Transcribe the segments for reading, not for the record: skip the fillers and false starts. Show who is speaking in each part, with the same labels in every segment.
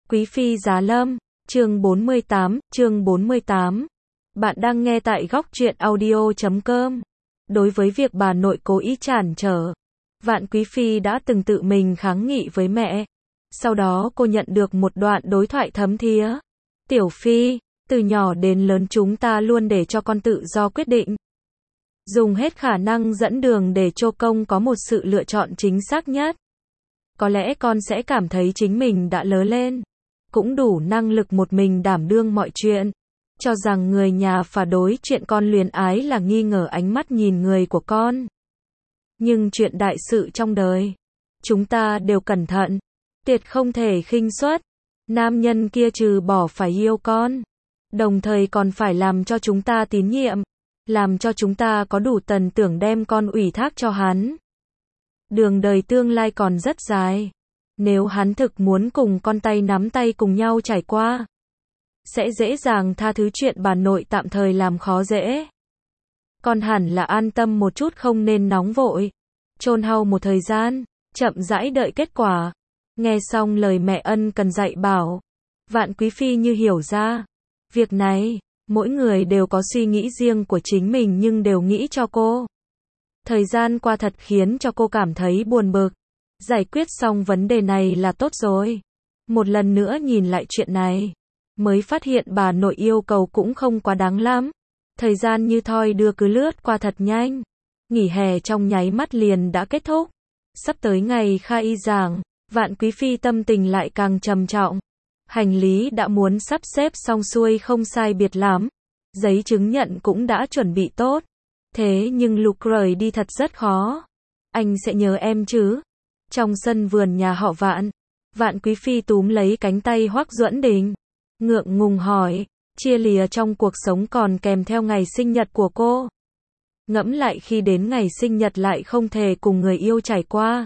Speaker 1: Quý phi giá lâm, chương 48. Bạn đang nghe tại góc truyện audio.com. Đối với việc bà nội cố ý cản trở, Vạn Quý phi đã từng tự mình kháng nghị với mẹ. Sau đó cô nhận được một đoạn đối thoại thấm thía. Tiểu phi, từ nhỏ đến lớn chúng ta luôn để cho con tự do quyết định. Dùng hết khả năng dẫn đường để cho công có một sự lựa chọn chính xác nhất. Có lẽ con sẽ cảm thấy chính mình đã lớn lên, cũng đủ năng lực một mình đảm đương mọi chuyện. Cho rằng người nhà phản đối chuyện con luyến ái là nghi ngờ ánh mắt nhìn người của con. Nhưng chuyện đại sự trong đời, chúng ta đều cẩn thận, tuyệt không thể khinh suất. Nam nhân kia trừ bỏ phải yêu con, đồng thời còn phải làm cho chúng ta tín nhiệm, làm cho chúng ta có đủ tần tưởng đem con ủy thác cho hắn. Đường đời tương lai còn rất dài. Nếu hắn thực muốn cùng con tay nắm tay cùng nhau trải qua, sẽ dễ dàng tha thứ chuyện bà nội tạm thời làm khó dễ. Con hẳn là an tâm một chút, không nên nóng vội. Chôn hao một thời gian, chậm rãi đợi kết quả. Nghe xong lời mẹ ân cần dạy bảo, Vạn Quý phi như hiểu ra. Việc này, mỗi người đều có suy nghĩ riêng của chính mình nhưng đều nghĩ cho cô. Thời gian qua thật khiến cho cô cảm thấy buồn bực. Giải quyết xong vấn đề này là tốt rồi. Một lần nữa nhìn lại chuyện này, mới phát hiện bà nội yêu cầu cũng không quá đáng lắm. Thời gian như thoi đưa cứ lướt qua thật nhanh. Nghỉ hè trong nháy mắt liền đã kết thúc. Sắp tới ngày khai giảng, Vạn Quý phi tâm tình lại càng trầm trọng. Hành lý đã muốn sắp xếp xong xuôi không sai biệt lắm. Giấy chứng nhận cũng đã chuẩn bị tốt. Thế nhưng lúc rời đi thật rất khó. Anh sẽ nhớ em chứ? Trong sân vườn nhà họ Vạn, Vạn Quý phi túm lấy cánh tay Hoắc Duẫn Đình, ngượng ngùng hỏi, chia lìa trong cuộc sống còn kèm theo ngày sinh nhật của cô. Ngẫm lại khi đến ngày sinh nhật lại không thể cùng người yêu trải qua.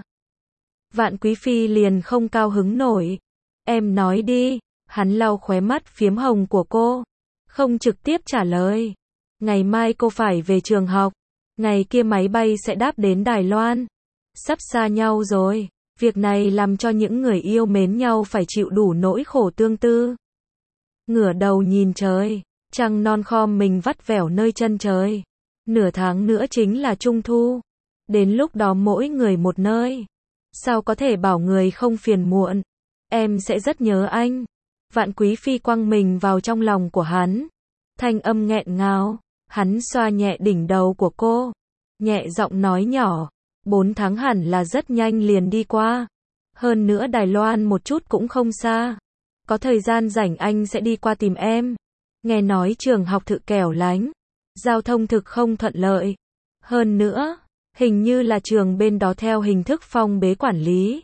Speaker 1: Vạn Quý phi liền không cao hứng nổi. Em nói đi. Hắn lau khóe mắt phiếm hồng của cô, không trực tiếp trả lời. Ngày mai cô phải về trường học. Ngày kia máy bay sẽ đáp đến Đài Loan. Sắp xa nhau rồi. Việc này làm cho những người yêu mến nhau phải chịu đủ nỗi khổ tương tư. Ngửa đầu nhìn trời, trăng non khom mình vắt vẻo nơi chân trời. Nửa tháng nữa chính là Trung Thu. Đến lúc đó mỗi người một nơi. Sao có thể bảo người không phiền muộn. Em sẽ rất nhớ anh. Vạn Quý phi quăng mình vào trong lòng của hắn. Thanh âm nghẹn ngào. Hắn xoa nhẹ đỉnh đầu của cô, nhẹ giọng nói nhỏ, 4 tháng hẳn là rất nhanh liền đi qua. Hơn nữa Đài Loan một chút cũng không xa. Có thời gian rảnh anh sẽ đi qua tìm em. Nghe nói trường học thực kẻo lánh, giao thông thực không thuận lợi. Hơn nữa, hình như là trường bên đó theo hình thức phong bế quản lý.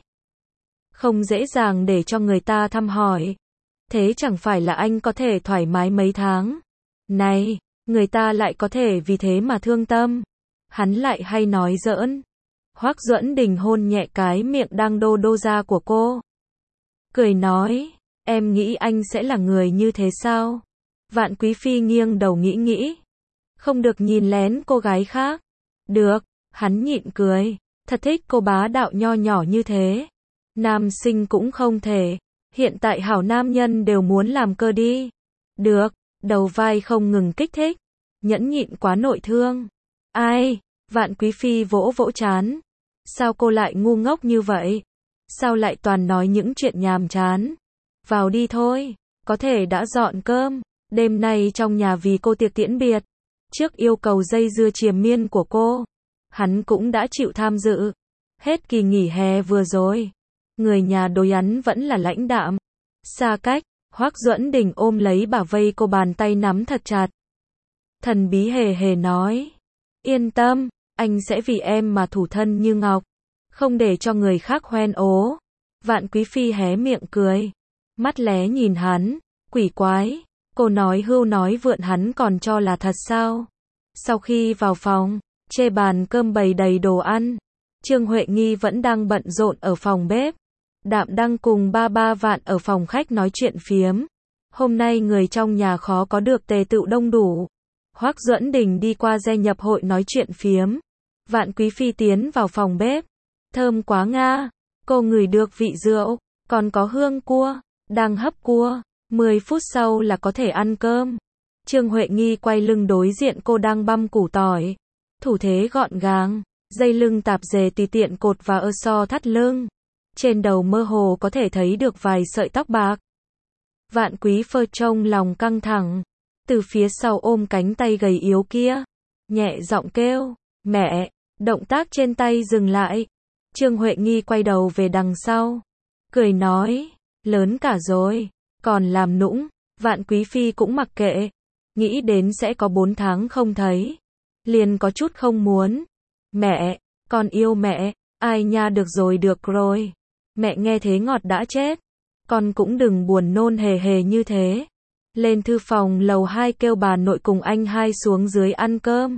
Speaker 1: Không dễ dàng để cho người ta thăm hỏi. Thế chẳng phải là anh có thể thoải mái mấy tháng. Này, người ta lại có thể vì thế mà thương tâm. Hắn lại hay nói giỡn. Hoắc Duẫn Đình hôn nhẹ cái miệng đang đô đô ra của cô. Cười nói, em nghĩ anh sẽ là người như thế sao? Vạn Quý phi nghiêng đầu nghĩ. Không được nhìn lén cô gái khác. Được, hắn nhịn cười. Thật thích cô bá đạo nho nhỏ như thế. Nam sinh cũng không thể. Hiện tại hảo nam nhân đều muốn làm cơ đi. Được, đầu vai không ngừng kích thích. Nhẫn nhịn quá nội thương. Ai? Vạn Quý phi vỗ vỗ trán. Sao cô lại ngu ngốc như vậy? Sao lại toàn nói những chuyện nhàm chán? Vào đi thôi. Có thể đã dọn cơm. Đêm nay trong nhà vì cô tiệc tiễn biệt. Trước yêu cầu dây dưa triền miên của cô, hắn cũng đã chịu tham dự. Hết kỳ nghỉ hè vừa rồi, người nhà đối hắn vẫn là lãnh đạm, xa cách. Hoắc Duẫn Đình ôm lấy bả vai cô, bàn tay nắm thật chặt. Thần bí hề hề nói, yên tâm, anh sẽ vì em mà thủ thân như ngọc, không để cho người khác hoen ố. Vạn Quý phi hé miệng cười, mắt lé nhìn hắn, quỷ quái. Cô nói hưu nói vượn hắn còn cho là thật sao? Sau khi vào phòng, trên bàn cơm bày đầy đồ ăn. Trương Huệ Nghi vẫn đang bận rộn ở phòng bếp. Đạm đang cùng ba Vạn ở phòng khách nói chuyện phiếm. Hôm nay người trong nhà khó có được tề tựu đông đủ. Hoắc Duẫn Đình đi qua gia nhập hội nói chuyện phiếm. Vạn Quý phi tiến vào phòng bếp. Thơm quá nga. Cô ngửi được vị rượu, còn có hương cua. đang hấp cua, 10 phút sau là có thể ăn cơm. Trương Huệ Nghi quay lưng đối diện cô đang băm củ tỏi. Thủ thế gọn gàng, dây lưng tạp dề tùy tiện cột và ơ so thắt lưng. Trên đầu mơ hồ có thể thấy được vài sợi tóc bạc. Vạn Quý Phơ trong lòng căng thẳng, từ phía sau ôm cánh tay gầy yếu kia, nhẹ giọng kêu, mẹ, động tác trên tay dừng lại. Trương Huệ Nghi quay đầu về đằng sau, cười nói, lớn cả rồi, còn làm nũng. Vạn Quý Phi cũng mặc kệ, nghĩ đến sẽ có 4 tháng không thấy, liền có chút không muốn. Mẹ, con yêu mẹ, ai nha, được rồi, mẹ nghe thế ngọt đã chết, con cũng đừng buồn nôn hề hề như thế. Lên thư phòng lầu 2 kêu bà nội cùng anh hai xuống dưới ăn cơm.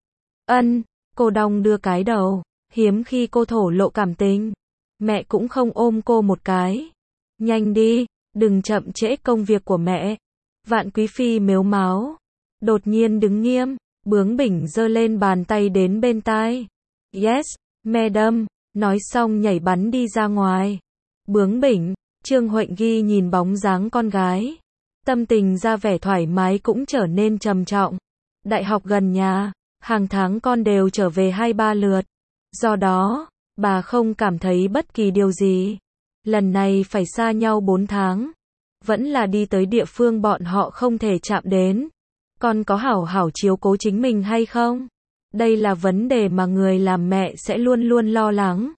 Speaker 1: Ân, cô đong đưa cái đầu, hiếm khi cô thổ lộ cảm tình. Mẹ cũng không ôm cô một cái. Nhanh đi, đừng chậm trễ công việc của mẹ. Vạn Quý Phi mếu máo, đột nhiên đứng nghiêm, bướng bỉnh giơ lên bàn tay đến bên tai. Yes, madam, nói xong nhảy bắn đi ra ngoài. Bướng bỉnh, Trương Huệ Nghi nhìn bóng dáng con gái, tâm tình ra vẻ thoải mái cũng trở nên trầm trọng. Đại học gần nhà, hàng tháng con đều trở về 2-3 lượt. Do đó, bà không cảm thấy bất kỳ điều gì. Lần này phải xa nhau 4 tháng. Vẫn là đi tới địa phương bọn họ không thể chạm đến. Con có hảo hảo chiếu cố chính mình hay không? Đây là vấn đề mà người làm mẹ sẽ luôn luôn lo lắng.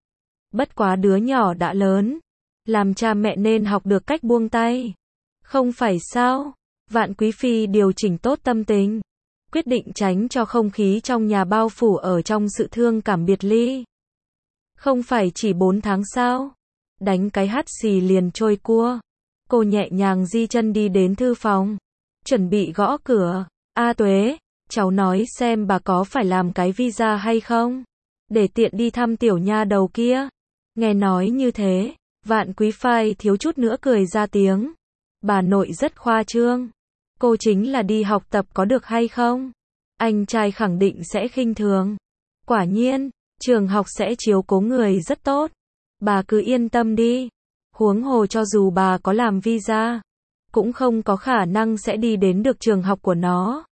Speaker 1: Bất quá đứa nhỏ đã lớn, làm cha mẹ nên học được cách buông tay. Không phải sao? Vạn Quý Phi điều chỉnh tốt tâm tình, quyết định tránh cho không khí trong nhà bao phủ ở trong sự thương cảm biệt ly. Không phải chỉ 4 tháng sao? Đánh cái hắt xì liền trôi cua. Cô nhẹ nhàng di chân đi đến thư phòng, chuẩn bị gõ cửa. A Tuế, cháu nói xem bà có phải làm cái visa hay không? Để tiện đi thăm tiểu nha đầu kia. Nghe nói như thế, Vạn Quý Phi thiếu chút nữa cười ra tiếng. Bà nội rất khoa trương. Cô chính là đi học tập có được hay không? Anh trai khẳng định sẽ khinh thường. Quả nhiên, trường học sẽ chiếu cố người rất tốt. Bà cứ yên tâm đi. Huống hồ cho dù bà có làm visa, cũng không có khả năng sẽ đi đến được trường học của nó.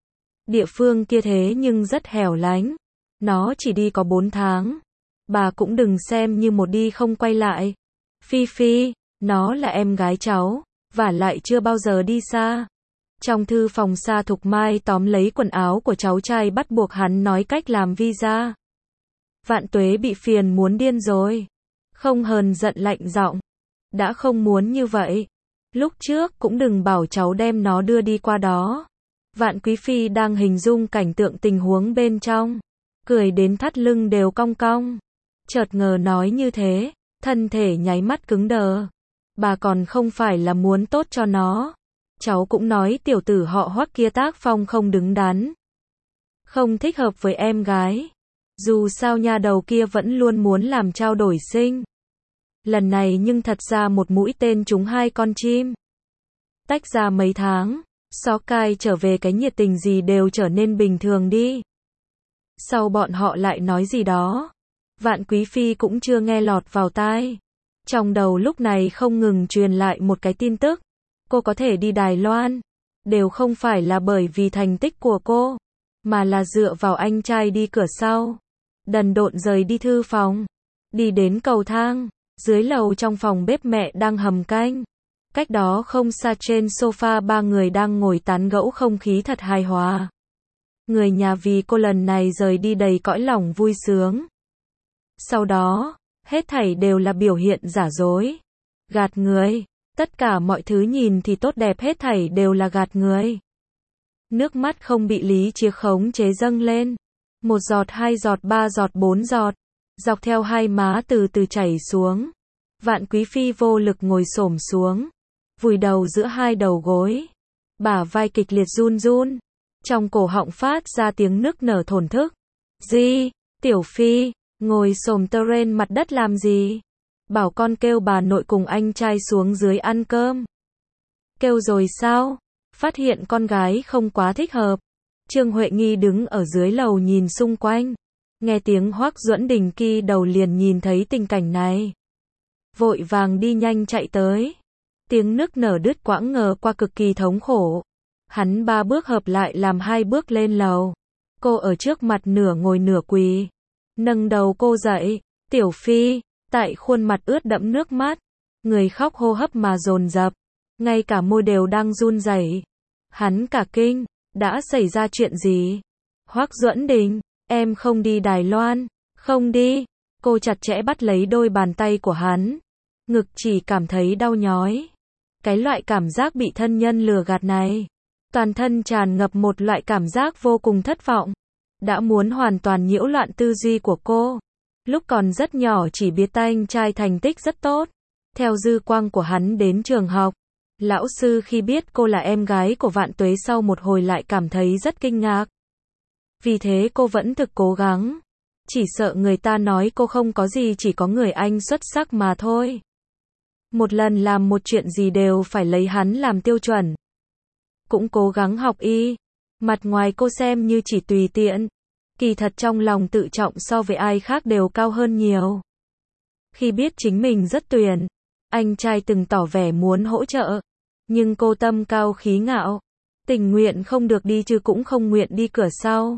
Speaker 1: Địa phương kia thế nhưng rất hẻo lánh. Nó chỉ đi có 4 tháng. Bà cũng đừng xem như một đi không quay lại. Phi Phi, nó là em gái cháu, và lại chưa bao giờ đi xa. Trong thư phòng Sa Thục Mai tóm lấy quần áo của cháu trai bắt buộc hắn nói cách làm visa. Vạn Tuế bị phiền muốn điên rồi. Không hờn giận lạnh giọng. Đã không muốn như vậy. Lúc trước cũng đừng bảo cháu đem nó đưa đi qua đó. Vạn Quý Phi đang hình dung cảnh tượng tình huống bên trong. Cười đến thắt lưng đều cong cong. Chợt ngờ nói như thế, thân thể nháy mắt cứng đờ. Bà còn không phải là muốn tốt cho nó. Cháu cũng nói tiểu tử họ Hoắc kia tác phong không đứng đắn. Không thích hợp với em gái. Dù sao nha đầu kia vẫn luôn muốn làm trao đổi sinh. Lần này nhưng thật ra một mũi tên trúng 2 con chim. Tách ra mấy tháng, Xó Cai trở về cái nhiệt tình gì đều trở nên bình thường đi. Sau bọn họ lại nói gì đó. Vạn Quý Phi cũng chưa nghe lọt vào tai. Trong đầu lúc này không ngừng truyền lại một cái tin tức. Cô có thể đi Đài Loan. Đều không phải là bởi vì thành tích của cô, mà là dựa vào anh trai đi cửa sau. Đần độn rời đi thư phòng. Đi đến cầu thang. Dưới lầu trong phòng bếp mẹ đang hầm canh. Cách đó không xa trên sofa 3 người đang ngồi tán gẫu, không khí thật hài hòa. Người nhà vì cô lần này rời đi đầy cõi lòng vui sướng. Sau đó, hết thảy đều là biểu hiện giả dối. Gạt người. Tất cả mọi thứ nhìn thì tốt đẹp hết thảy đều là gạt người. Nước mắt không bị lý trí khống chế dâng lên. 1 giọt, 2 giọt, 3 giọt, 4 giọt. Dọc theo hai má từ từ chảy xuống. Vạn Quý Phi vô lực ngồi xổm xuống, vùi đầu giữa 2 đầu gối. Bả vai kịch liệt run run. Trong cổ họng phát ra tiếng nức nở thổn thức. Gì? Tiểu Phi, ngồi xổm tơ trên mặt đất làm gì? Bảo con kêu bà nội cùng anh trai xuống dưới ăn cơm. Kêu rồi sao? Phát hiện con gái không quá thích hợp. Trương Huệ Nghi đứng ở dưới lầu nhìn xung quanh. Nghe tiếng Hoắc Duẫn Đình ki đầu liền nhìn thấy tình cảnh này. Vội vàng đi nhanh chạy tới. Tiếng nức nở đứt quãng ngờ qua cực kỳ thống khổ. Hắn 3 bước hợp lại làm 2 bước lên lầu. Cô ở trước mặt nửa ngồi nửa quỳ. Nâng đầu cô dậy. Tiểu Phi, tại khuôn mặt ướt đẫm nước mắt. Người khóc hô hấp mà dồn dập. Ngay cả môi đều đang run rẩy. Hắn cả kinh. Đã xảy ra chuyện gì? Hoắc Duẫn Đình, em không đi Đài Loan. Không đi. Cô chặt chẽ bắt lấy đôi bàn tay của hắn. Ngực chỉ cảm thấy đau nhói. Cái loại cảm giác bị thân nhân lừa gạt này. Toàn thân tràn ngập một loại cảm giác vô cùng thất vọng. Đã muốn hoàn toàn nhiễu loạn tư duy của cô. Lúc còn rất nhỏ chỉ biết anh trai thành tích rất tốt. Theo dư quang của hắn đến trường học. Lão sư khi biết cô là em gái của Vạn Tuế sau một hồi lại cảm thấy rất kinh ngạc. Vì thế cô vẫn thực cố gắng. Chỉ sợ người ta nói cô không có gì, chỉ có người anh xuất sắc mà thôi. Một lần làm một chuyện gì đều phải lấy hắn làm tiêu chuẩn. Cũng cố gắng học y. Mặt ngoài cô xem như chỉ tùy tiện. Kỳ thật trong lòng tự trọng so với ai khác đều cao hơn nhiều. Khi biết chính mình rất tuyền, anh trai từng tỏ vẻ muốn hỗ trợ. Nhưng cô tâm cao khí ngạo. Tình nguyện không được đi chứ cũng không nguyện đi cửa sau.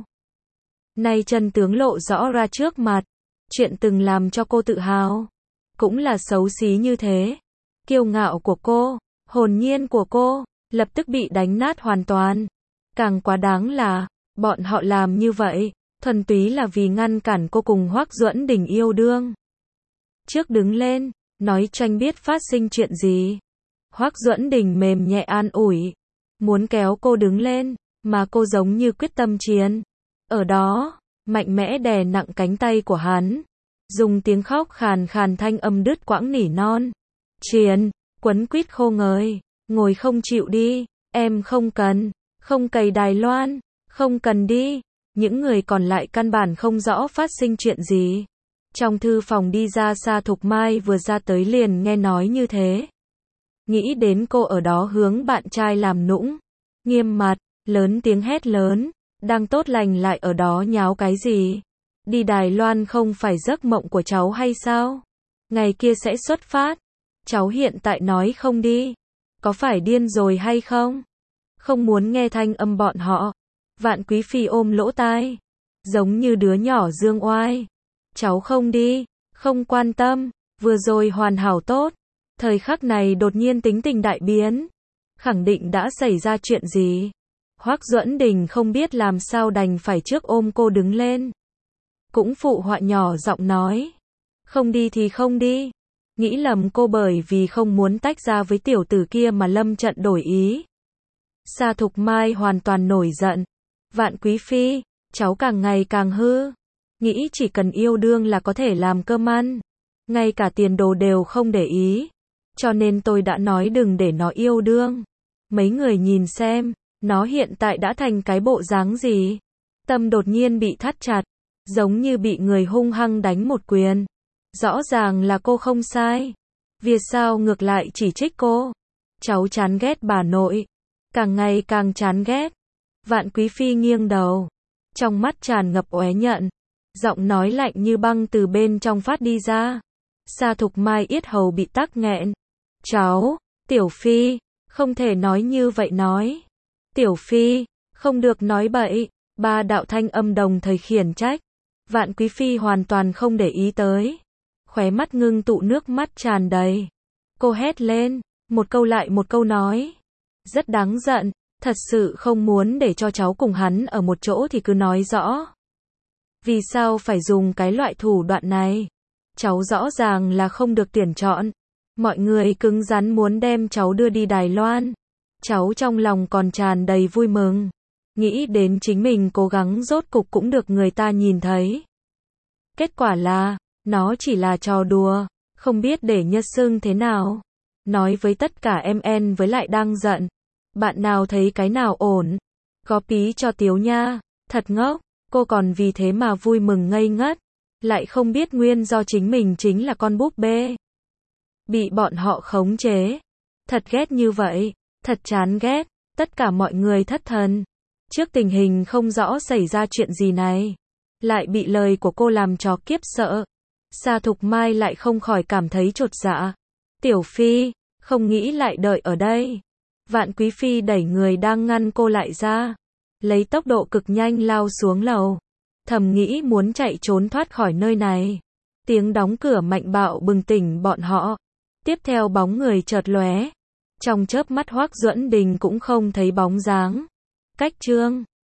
Speaker 1: Nay chân tướng lộ rõ ra trước mặt. Chuyện từng làm cho cô tự hào. Cũng là xấu xí như thế. Kiêu ngạo của cô, hồn nhiên của cô, lập tức bị đánh nát hoàn toàn. Càng quá đáng là, bọn họ làm như vậy, thuần túy là vì ngăn cản cô cùng Hoắc Duẫn Đình yêu đương. Trước đứng lên, nói cho anh biết phát sinh chuyện gì. Hoắc Duẫn Đình mềm nhẹ an ủi, muốn kéo cô đứng lên, mà cô giống như quyết tâm chiến. Ở đó, mạnh mẽ đè nặng cánh tay của hắn, dùng tiếng khóc khàn khàn thanh âm đứt quãng nỉ non. Chiến, quấn quýt khô ngời, ngồi không chịu đi, em không cần, không cày Đài Loan, không cần đi. Những người còn lại căn bản không rõ phát sinh chuyện gì. Trong thư phòng đi ra Sa Thục Mai vừa ra tới liền nghe nói như thế. Nghĩ đến cô ở đó hướng bạn trai làm nũng, nghiêm mặt, lớn tiếng hét lớn, đang tốt lành lại ở đó nháo cái gì? Đi Đài Loan không phải giấc mộng của cháu hay sao? Ngày kia sẽ xuất phát. Cháu hiện tại nói không đi. Có phải điên rồi hay không? Không muốn nghe thanh âm bọn họ. Vạn Quý Phi ôm lỗ tai. Giống như đứa nhỏ dương oai. Cháu không đi. Không quan tâm. Vừa rồi hoàn hảo tốt. Thời khắc này đột nhiên tính tình đại biến. Khẳng định đã xảy ra chuyện gì. Hoắc Duẫn Đình không biết làm sao đành phải trước ôm cô đứng lên. Cũng phụ họa nhỏ giọng nói. Không đi thì không đi. Nghĩ lầm cô bởi vì không muốn tách ra với tiểu tử kia mà lâm trận đổi ý. Sa Thục Mai hoàn toàn nổi giận. Vạn Quý Phi, cháu càng ngày càng hư. Nghĩ chỉ cần yêu đương là có thể làm cơm ăn. Ngay cả tiền đồ đều không để ý. Cho nên tôi đã nói đừng để nó yêu đương. Mấy người nhìn xem, nó hiện tại đã thành cái bộ dáng gì. Tâm đột nhiên bị thắt chặt. Giống như bị người hung hăng đánh một quyền. Rõ ràng là cô không sai. Vì sao ngược lại chỉ trích cô? Cháu chán ghét bà nội. Càng ngày càng chán ghét. Vạn Quý Phi nghiêng đầu. Trong mắt tràn ngập oán hận. Giọng nói lạnh như băng từ bên trong phát đi ra. Sa Thục Mai yết hầu bị tắc nghẹn. Cháu, Tiểu Phi, không thể nói như vậy nói. Tiểu Phi, không được nói bậy. Ba đạo thanh âm đồng thời khiển trách. Vạn Quý Phi hoàn toàn không để ý tới. Khóe mắt ngưng tụ nước mắt tràn đầy. Cô hét lên, một câu lại một câu nói. Rất đáng giận, thật sự không muốn để cho cháu cùng hắn ở một chỗ thì cứ nói rõ. Vì sao phải dùng cái loại thủ đoạn này? Cháu rõ ràng là không được tuyển chọn. Mọi người cứng rắn muốn đem cháu đưa đi Đài Loan. Cháu trong lòng còn tràn đầy vui mừng. Nghĩ đến chính mình cố gắng rốt cục cũng được người ta nhìn thấy. Kết quả là, nó chỉ là trò đùa, không biết để nhật xưng thế nào. Nói với tất cả em với lại đang giận. Bạn nào thấy cái nào ổn? Góp ý cho Tiếu nha, thật ngốc, cô còn vì thế mà vui mừng ngây ngất. Lại không biết nguyên do chính mình chính là con búp bê. Bị bọn họ khống chế. Thật ghét như vậy, thật chán ghét, tất cả mọi người thất thần. Trước tình hình không rõ xảy ra chuyện gì này. Lại bị lời của cô làm cho kiếp sợ. Sa Thục Mai lại không khỏi cảm thấy chột dạ. Tiểu Phi, không nghĩ lại đợi ở đây. Vạn Quý Phi đẩy người đang ngăn cô lại ra, lấy tốc độ cực nhanh lao xuống lầu, thầm nghĩ muốn chạy trốn thoát khỏi nơi này. Tiếng đóng cửa mạnh bạo bừng tỉnh bọn họ. Tiếp theo bóng người chợt lóe. Trong chớp mắt Hoắc Duẫn Đình cũng không thấy bóng dáng. Cách Trương